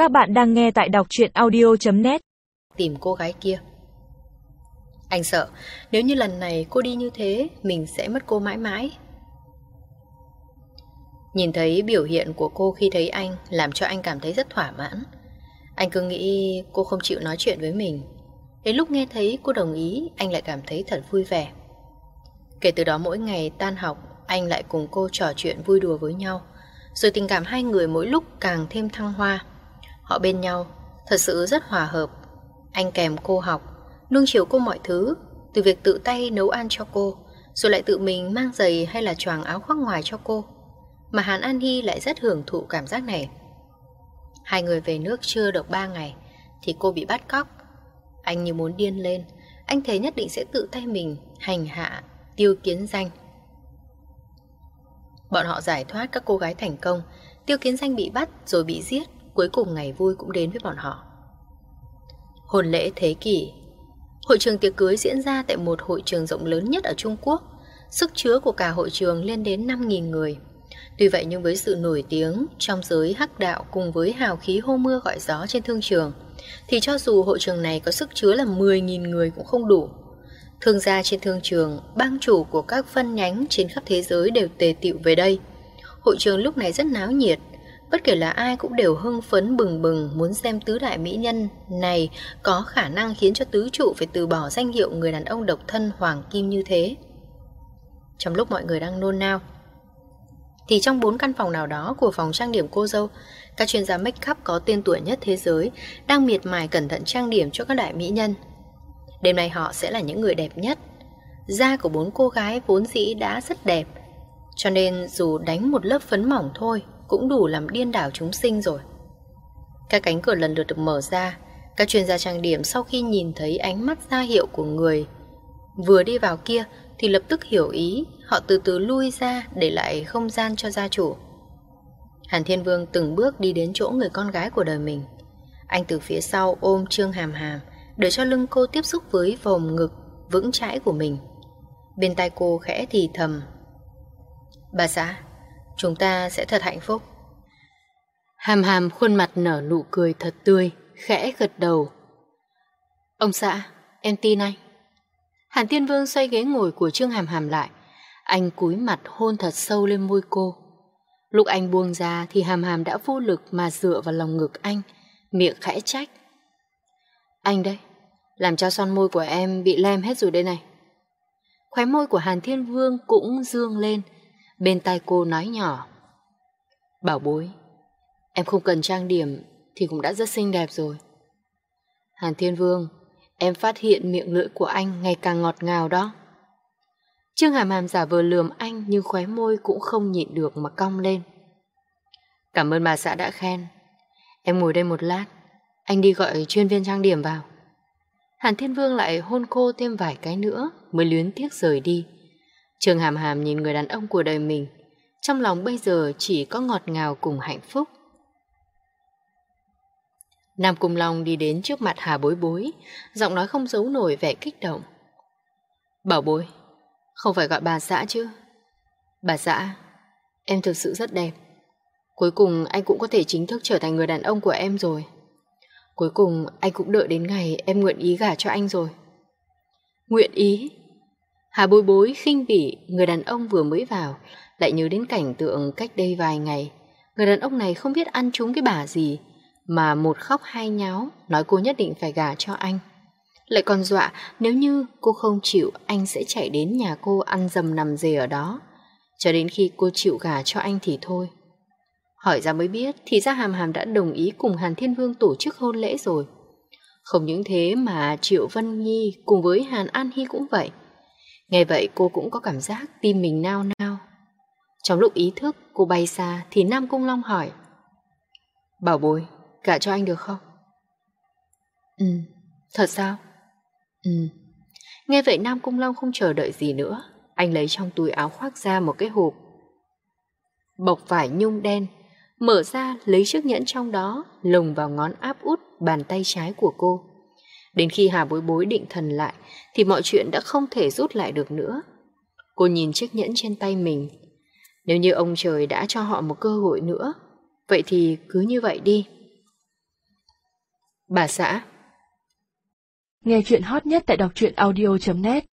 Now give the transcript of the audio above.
Các bạn đang nghe tại đọc truyện audio.net. Tìm cô gái kia. Anh sợ nếu như lần này cô đi như thế, mình sẽ mất cô mãi mãi. Nhìn thấy biểu hiện của cô khi thấy anh làm cho anh cảm thấy rất thỏa mãn. Anh cứ nghĩ cô không chịu nói chuyện với mình. Đến lúc nghe thấy cô đồng ý, anh lại cảm thấy thật vui vẻ. Kể từ đó mỗi ngày tan học, anh lại cùng cô trò chuyện vui đùa với nhau. Rồi tình cảm hai người mỗi lúc càng thêm thăng hoa. Họ bên nhau thật sự rất hòa hợp. Anh kèm cô học, nuông chiều cô mọi thứ, từ việc tự tay nấu ăn cho cô, rồi lại tự mình mang giày hay là choàng áo khoác ngoài cho cô. Mà Hàn An Hy lại rất hưởng thụ cảm giác này. Hai người về nước chưa được 3 ngày thì cô bị bắt cóc. Anh như muốn điên lên. Anh thề nhất định sẽ tự tay mình hành hạ Tiêu Kiến Danh. Bọn họ giải thoát các cô gái thành công. Tiêu Kiến Danh bị bắt rồi bị giết. Cuối cùng ngày vui cũng đến với bọn họ. Hôn lễ thế kỷ. Hội trường tiệc cưới diễn ra tại một hội trường rộng lớn nhất ở Trung Quốc. Sức chứa của cả hội trường lên đến 5.000 người. Tuy vậy nhưng với sự nổi tiếng trong giới hắc đạo cùng với hào khí hô mưa gọi gió trên thương trường, thì cho dù hội trường này có sức chứa là 10.000 người cũng không đủ. Thương gia trên thương trường, bang chủ của các phân nhánh trên khắp thế giới đều tề tựu về đây. Hội trường lúc này rất náo nhiệt. Bất kể là ai cũng đều hưng phấn bừng bừng muốn xem tứ đại mỹ nhân này có khả năng khiến cho tứ trụ phải từ bỏ danh hiệu người đàn ông độc thân hoàng kim như thế. Trong lúc mọi người đang nôn nao, thì trong 4 căn phòng nào đó của phòng trang điểm cô dâu, các chuyên gia make up có tên tuổi nhất thế giới đang miệt mài cẩn thận trang điểm cho các đại mỹ nhân. Đêm nay họ sẽ là những người đẹp nhất. Da của 4 cô gái vốn dĩ đã rất đẹp, cho nên dù đánh một lớp phấn mỏng thôi cũng đủ làm điên đảo chúng sinh rồi. Các cánh cửa lần lượt được mở ra. Các chuyên gia trang điểm sau khi nhìn thấy ánh mắt ra hiệu của người vừa đi vào kia thì lập tức hiểu ý. Họ từ từ lui ra để lại không gian cho gia chủ. Hàn Thiên Vương từng bước đi đến chỗ người con gái của đời mình. Anh từ phía sau ôm Trương Hàm Hàm để cho lưng cô tiếp xúc với vòng ngực vững chãi của mình. Bên tai cô khẽ thì thầm: "Bà xã, chúng ta sẽ thật hạnh phúc." Hàm Hàm khuôn mặt nở nụ cười thật tươi, khẽ gật đầu. "Ông xã, em tin anh." Hàn Thiên Vương xoay ghế ngồi của Trương Hàm Hàm lại. Anh cúi mặt hôn thật sâu lên môi cô. Lúc anh buông ra thì Hàm Hàm đã vô lực mà dựa vào lòng ngực anh, miệng khẽ trách: "Anh đây, làm cho son môi của em bị lem hết rồi đây này." Khóe môi của Hàn Thiên Vương cũng dương lên. Bên tai cô nói nhỏ: "Bảo bối, em không cần trang điểm thì cũng đã rất xinh đẹp rồi." "Hàn Thiên Vương, em phát hiện miệng lưỡi của anh ngày càng ngọt ngào đó." Trương Hàm Hàm giả vờ lườm anh nhưng khóe môi cũng không nhịn được mà cong lên. "Cảm ơn bà xã đã khen. Em ngồi đây một lát, anh đi gọi chuyên viên trang điểm vào." Hàn Thiên Vương lại hôn cô thêm vài cái nữa mới luyến tiếc rời đi. Trương Hàm Hàm nhìn người đàn ông của đời mình, trong lòng bây giờ chỉ có ngọt ngào cùng hạnh phúc. Nam Cung Long đi đến trước mặt Hà Bối Bối, giọng nói không giấu nổi vẻ kích động. "Bảo bối, không phải gọi bà xã chứ?" "Bà xã, em thực sự rất đẹp. Cuối cùng anh cũng có thể chính thức trở thành người đàn ông của em rồi. Cuối cùng anh cũng đợi đến ngày em nguyện ý gả cho anh rồi." "Nguyện ý?" Hà Bối Bối khinh bỉ người đàn ông vừa mới vào, lại nhớ đến cảnh tượng cách đây vài ngày. Người đàn ông này không biết ăn trúng cái bả gì mà một khóc hai nháo nói cô nhất định phải gả cho anh. Lại còn dọa nếu như cô không chịu anh sẽ chạy đến nhà cô ăn dầm nằm dề ở đó, cho đến khi cô chịu gả cho anh thì thôi. Hỏi ra mới biết thì ra Hàm Hàm đã đồng ý cùng Hàn Thiên Vương tổ chức hôn lễ rồi. Không những thế mà Triệu Vân Nhi cùng với Hàn An Hy cũng vậy. Nghe vậy cô cũng có cảm giác tim mình nao nao. Trong lúc ý thức cô bay xa thì Nam Cung Long hỏi: "Bảo bối, gả cho anh được không?" Thật sao?" Nghe vậy Nam Cung Long không chờ đợi gì nữa. Anh lấy trong túi áo khoác ra một cái hộp bọc vải nhung đen, mở ra lấy chiếc nhẫn trong đó, lồng vào ngón áp út bàn tay trái của cô. Đến khi Hà Bối Bối định thần lại thì mọi chuyện đã không thể rút lại được nữa. Cô nhìn chiếc nhẫn trên tay mình. Nếu như ông trời đã cho họ một cơ hội nữa, vậy thì cứ như vậy đi. Bà xã. Nghe chuyện hot nhất tại đọc truyện audio.net